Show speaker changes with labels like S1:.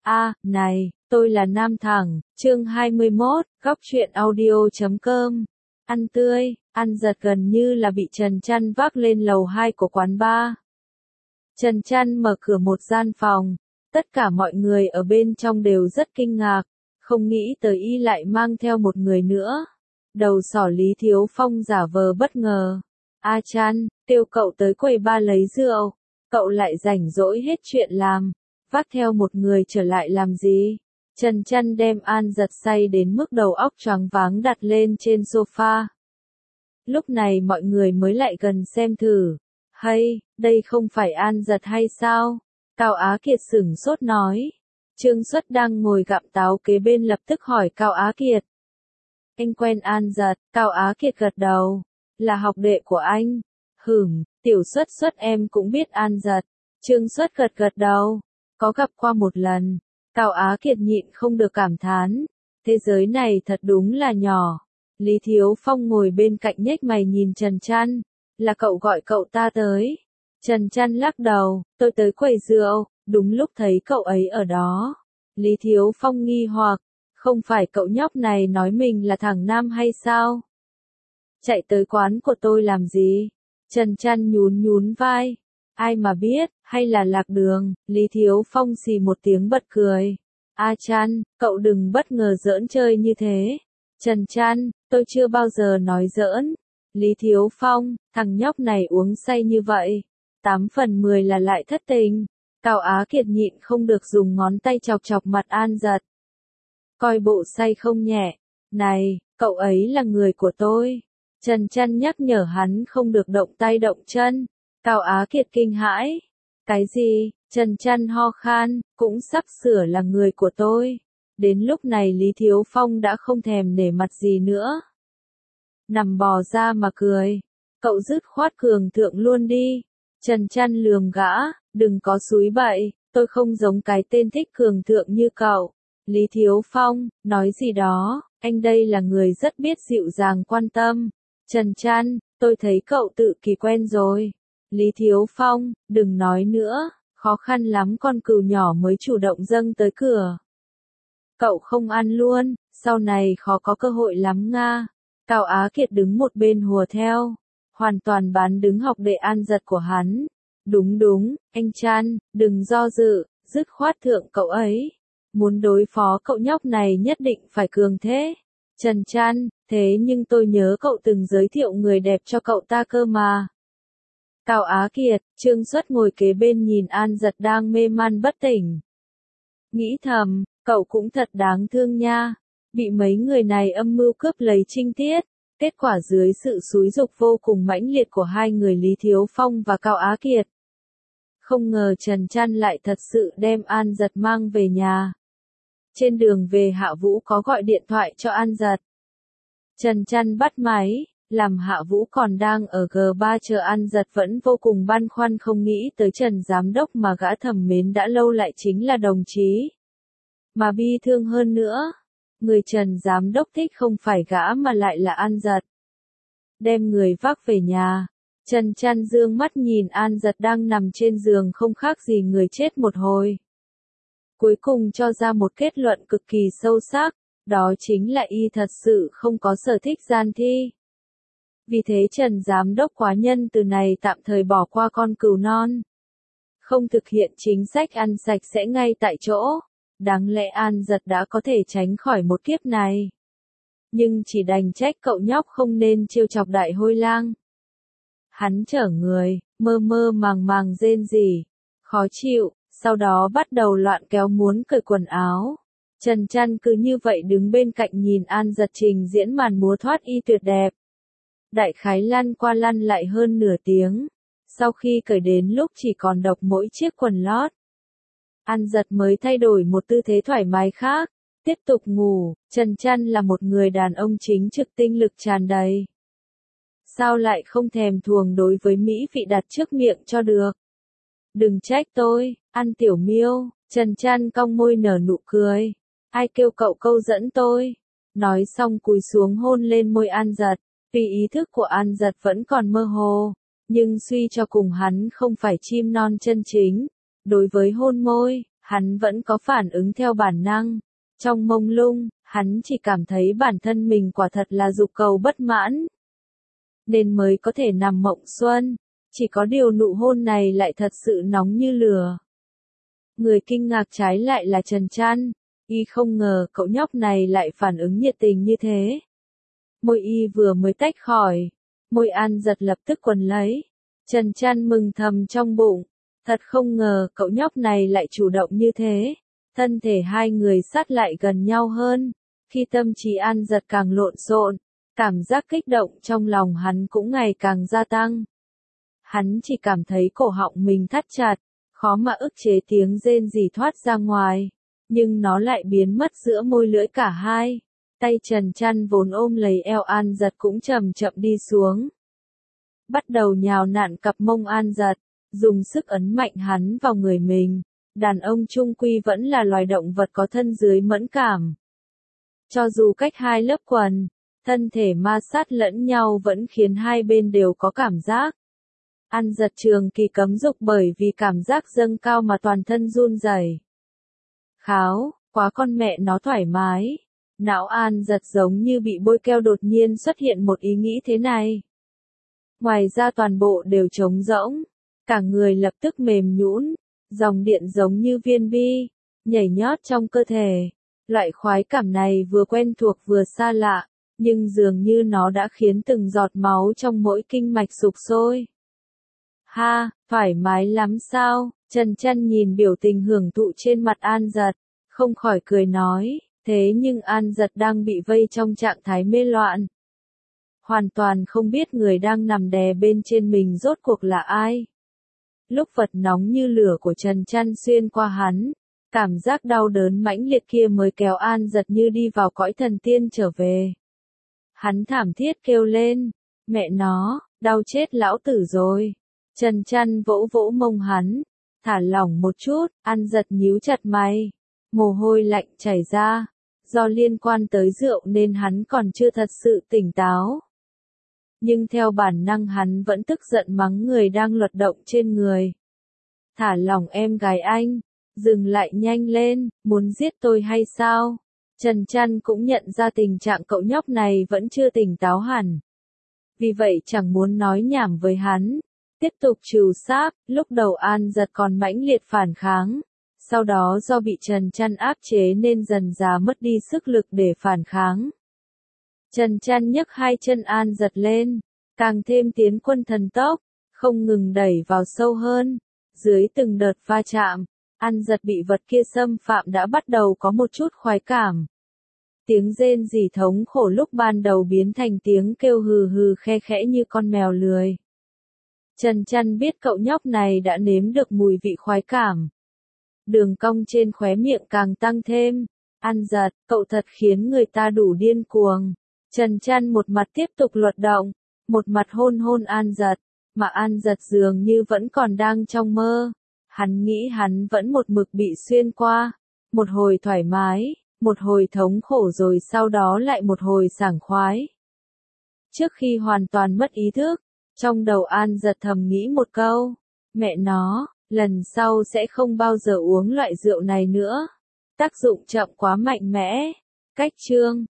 S1: Này, tôi là Nam Thẳng, chương 21, góc truyện audio.com. Ăn tươi, ăn giật gần như là bị Trần Chăn vác lên lầu 2 của quán bar. Trần Chăn mở cửa một gian phòng, tất cả mọi người ở bên trong đều rất kinh ngạc, không nghĩ tới y lại mang theo một người nữa. Đầu sỏ Lý Thiếu Phong giả vờ bất ngờ. A Chăn, kêu cậu tới quầy bar lấy rượu, cậu lại rảnh rỗi hết chuyện làm, vác theo một người trở lại làm gì? Trần Chăn đem An Giật say đến mức đầu óc choáng váng đặt lên trên sofa. Lúc này mọi người mới lại gần xem thử. Hay, đây không phải An Giật hay sao? Cao Á Kiệt sửng sốt nói. Trương Xuất đang ngồi gặm táo kế bên lập tức hỏi Cao Á Kiệt. Anh quen An Giật, Cao Á Kiệt gật đầu. Là học đệ của anh. Tiểu Xuất em cũng biết An Giật. Trương Xuất gật đầu. Có gặp qua một lần. Cao Á Kiệt nhịn không được cảm thán. Thế giới này thật đúng là nhỏ. Lý Thiếu Phong ngồi bên cạnh nhếch mày nhìn Trần Chăn. Là cậu gọi cậu ta tới. Trần Chăn lắc đầu, tôi tới quầy rượu, đúng lúc thấy cậu ấy ở đó. Lý Thiếu Phong nghi hoặc, không phải cậu nhóc này nói mình là thằng Nam hay sao? Chạy tới quán của tôi làm gì? Trần Chăn nhún vai. Ai mà biết, hay là lạc đường, Lý Thiếu Phong xì một tiếng bật cười. A Chăn, cậu đừng bất ngờ giỡn chơi như thế. Trần Chăn, tôi chưa bao giờ nói giỡn. Lý Thiếu Phong, thằng nhóc này uống say như vậy, 8 phần 10 là lại thất tình. Cao Á Kiệt nhịn không được dùng ngón tay chọc mặt An Giật. Coi bộ say không nhẹ. Này, cậu ấy là người của tôi. Trần Chăn nhắc nhở hắn không được động tay động chân. Cao Á Kiệt kinh hãi. Cái gì? Trần Chăn ho khan, cũng sắp sửa là người của tôi. Đến lúc này Lý Thiếu Phong đã không thèm nể mặt gì nữa. Nằm bò ra mà cười. Cậu dứt khoát cường thượng luôn đi. Trần Chăn lườm gã, đừng có xúi bậy, tôi không giống cái tên thích cường thượng như cậu. Lý Thiếu Phong, nói gì đó, anh đây là người rất biết dịu dàng quan tâm. Trần Chăn, tôi thấy cậu tự kỳ quen rồi. Lý Thiếu Phong, đừng nói nữa, khó khăn lắm con cừu nhỏ mới chủ động dâng tới cửa. Cậu không ăn luôn, sau này khó có cơ hội lắm nga. Cao Á Kiệt đứng một bên hùa theo, hoàn toàn bán đứng học đệ An Giật của hắn. Đúng, anh Chăn, đừng do dự, dứt khoát thượng cậu ấy. Muốn đối phó cậu nhóc này nhất định phải cường thế. Trần Chăn, thế nhưng tôi nhớ cậu từng giới thiệu người đẹp cho cậu ta cơ mà. Cao Á Kiệt, Trương Xuất ngồi kế bên nhìn An Giật đang mê man bất tỉnh. Nghĩ thầm, cậu cũng thật đáng thương nha. Bị mấy người này âm mưu cướp lấy trinh tiết. Kết quả dưới sự xúi giục vô cùng mãnh liệt của hai người Lý Thiếu Phong và Cao Á Kiệt. Không ngờ Trần Chăn lại thật sự đem An Giật mang về nhà. Trên đường về Hạ Vũ có gọi điện thoại cho An Giật. Trần Chăn bắt máy, làm Hạ Vũ còn đang ở G3 chờ An Giật vẫn vô cùng băn khoăn không nghĩ tới Trần Giám Đốc mà gã thầm mến đã lâu lại chính là đồng chí. Mà bi thương hơn nữa. Người Trần Giám Đốc thích không phải gã mà lại là An Giật. Đem người vác về nhà. Trần Chăn dương mắt nhìn An Giật đang nằm trên giường không khác gì người chết một hồi. Cuối cùng cho ra một kết luận cực kỳ sâu sắc, đó chính là y thật sự không có sở thích gian thi. Vì thế Trần Giám Đốc quá nhân từ này tạm thời bỏ qua con cừu non. Không thực hiện chính sách ăn sạch sẽ ngay tại chỗ. Đáng lẽ An Giật đã có thể tránh khỏi một kiếp này. Nhưng chỉ đành trách cậu nhóc không nên trêu chọc đại hôi lang. Hắn chở người, mơ màng rên rỉ, khó chịu, sau đó bắt đầu loạn kéo muốn cởi quần áo. Trần Chăn cứ như vậy đứng bên cạnh nhìn An Giật trình diễn màn múa thoát y tuyệt đẹp. Đại khái lăn qua lăn lại hơn nửa tiếng. Sau khi cởi đến lúc chỉ còn độc mỗi chiếc quần lót. An Giật mới thay đổi một tư thế thoải mái khác, tiếp tục ngủ. Trần Chăn là một người đàn ông chính trực tinh lực tràn đầy. Sao lại không thèm thuồng đối với mỹ vị đặt trước miệng cho được? Đừng trách tôi, ăn tiểu miêu. Trần Chăn cong môi nở nụ cười. Ai kêu cậu câu dẫn tôi? Nói xong cúi xuống hôn lên môi An Giật. Vì ý thức của An Giật vẫn còn mơ hồ, nhưng suy cho cùng hắn không phải chim non chân chính. Đối với hôn môi, hắn vẫn có phản ứng theo bản năng. Trong mông lung, hắn chỉ cảm thấy bản thân mình quả thật là dục cầu bất mãn, nên mới có thể nằm mộng xuân. Chỉ có điều nụ hôn này lại thật sự nóng như lửa. Người kinh ngạc trái lại là Trần Trăn, y không ngờ cậu nhóc này lại phản ứng nhiệt tình như thế. Môi y vừa mới tách khỏi, môi An Giật lập tức quấn lấy. Trần Trăn mừng thầm trong bụng, thật không ngờ cậu nhóc này lại chủ động như thế. Thân thể hai người sát lại gần nhau hơn, khi tâm trí An Giật càng lộn xộn, cảm giác kích động trong lòng hắn cũng ngày càng gia tăng. Hắn chỉ cảm thấy cổ họng mình thắt chặt, khó mà ức chế tiếng rên rỉ thoát ra ngoài, nhưng nó lại biến mất giữa môi lưỡi cả hai. Tay Trần Trăn vốn ôm lấy eo An Giật cũng chậm chậm đi xuống, bắt đầu nhào nặn cặp mông An Giật, dùng sức ấn mạnh hắn vào người mình. Đàn ông chung quy vẫn là loài động vật có thân dưới mẫn cảm. Cho dù cách hai lớp quần, thân thể ma sát lẫn nhau vẫn khiến hai bên đều có cảm giác. An Giật trường kỳ cấm dục bởi vì cảm giác dâng cao mà toàn thân run rẩy. Kháo, quá con mẹ nó thoải mái. Não An Giật giống như bị bôi keo, đột nhiên xuất hiện một ý nghĩ thế này. Ngoài ra toàn bộ đều trống rỗng, cả người lập tức mềm nhũn, dòng điện giống như viên bi, nhảy nhót trong cơ thể. Loại khoái cảm này vừa quen thuộc vừa xa lạ, nhưng dường như nó đã khiến từng giọt máu trong mỗi kinh mạch sục sôi. Ha, thoải mái lắm sao? Trần Trăn nhìn biểu tình hưởng thụ trên mặt An Giật, không khỏi cười nói, thế nhưng An Giật đang bị vây trong trạng thái mê loạn. Hoàn toàn không biết người đang nằm đè bên trên mình rốt cuộc là ai. Lúc vật nóng như lửa của Trần Trăn xuyên qua hắn, cảm giác đau đớn mãnh liệt kia mới kéo An Giật như đi vào cõi thần tiên trở về. Hắn thảm thiết kêu lên, mẹ nó, đau chết lão tử rồi. Trần Trăn vỗ vỗ mông hắn, thả lỏng một chút. An Giật nhíu chặt mày, mồ hôi lạnh chảy ra. Do liên quan tới rượu nên hắn còn chưa thật sự tỉnh táo. Nhưng theo bản năng hắn vẫn tức giận mắng người đang luật động trên người. Thả lỏng em gái anh, dừng lại nhanh lên, muốn giết tôi hay sao? Trần Trăn cũng nhận ra tình trạng cậu nhóc này vẫn chưa tỉnh táo hẳn. Vì vậy chẳng muốn nói nhảm với hắn, tiếp tục trừ sáp. Lúc đầu An Giật còn mãnh liệt phản kháng, sau đó do bị Trần Trăn áp chế nên dần dà mất đi sức lực để phản kháng. Trần Trăn nhấc hai chân An Giật lên, càng thêm tiến quân thần tốc, không ngừng đẩy vào sâu hơn. Dưới từng đợt va chạm, An Giật bị vật kia xâm phạm đã bắt đầu có một chút khoái cảm. Tiếng rên rỉ thống khổ lúc ban đầu biến thành tiếng kêu hừ hừ khe khẽ như con mèo lười. Trần Trăn biết cậu nhóc này đã nếm được mùi vị khoái cảm. Đường cong trên khóe miệng càng tăng thêm. An Giật, cậu thật khiến người ta đủ điên cuồng. Trần Trăn một mặt tiếp tục luật động, một mặt hôn hôn An Giật, mà An Giật dường như vẫn còn đang trong mơ. Hắn nghĩ hắn vẫn một mực bị xuyên qua, một hồi thoải mái, một hồi thống khổ rồi sau đó lại một hồi sảng khoái. Trước khi hoàn toàn mất ý thức, trong đầu An Giật thầm nghĩ một câu, mẹ nó, lần sau sẽ không bao giờ uống loại rượu này nữa. Tác dụng chậm quá mạnh mẽ. Cách chương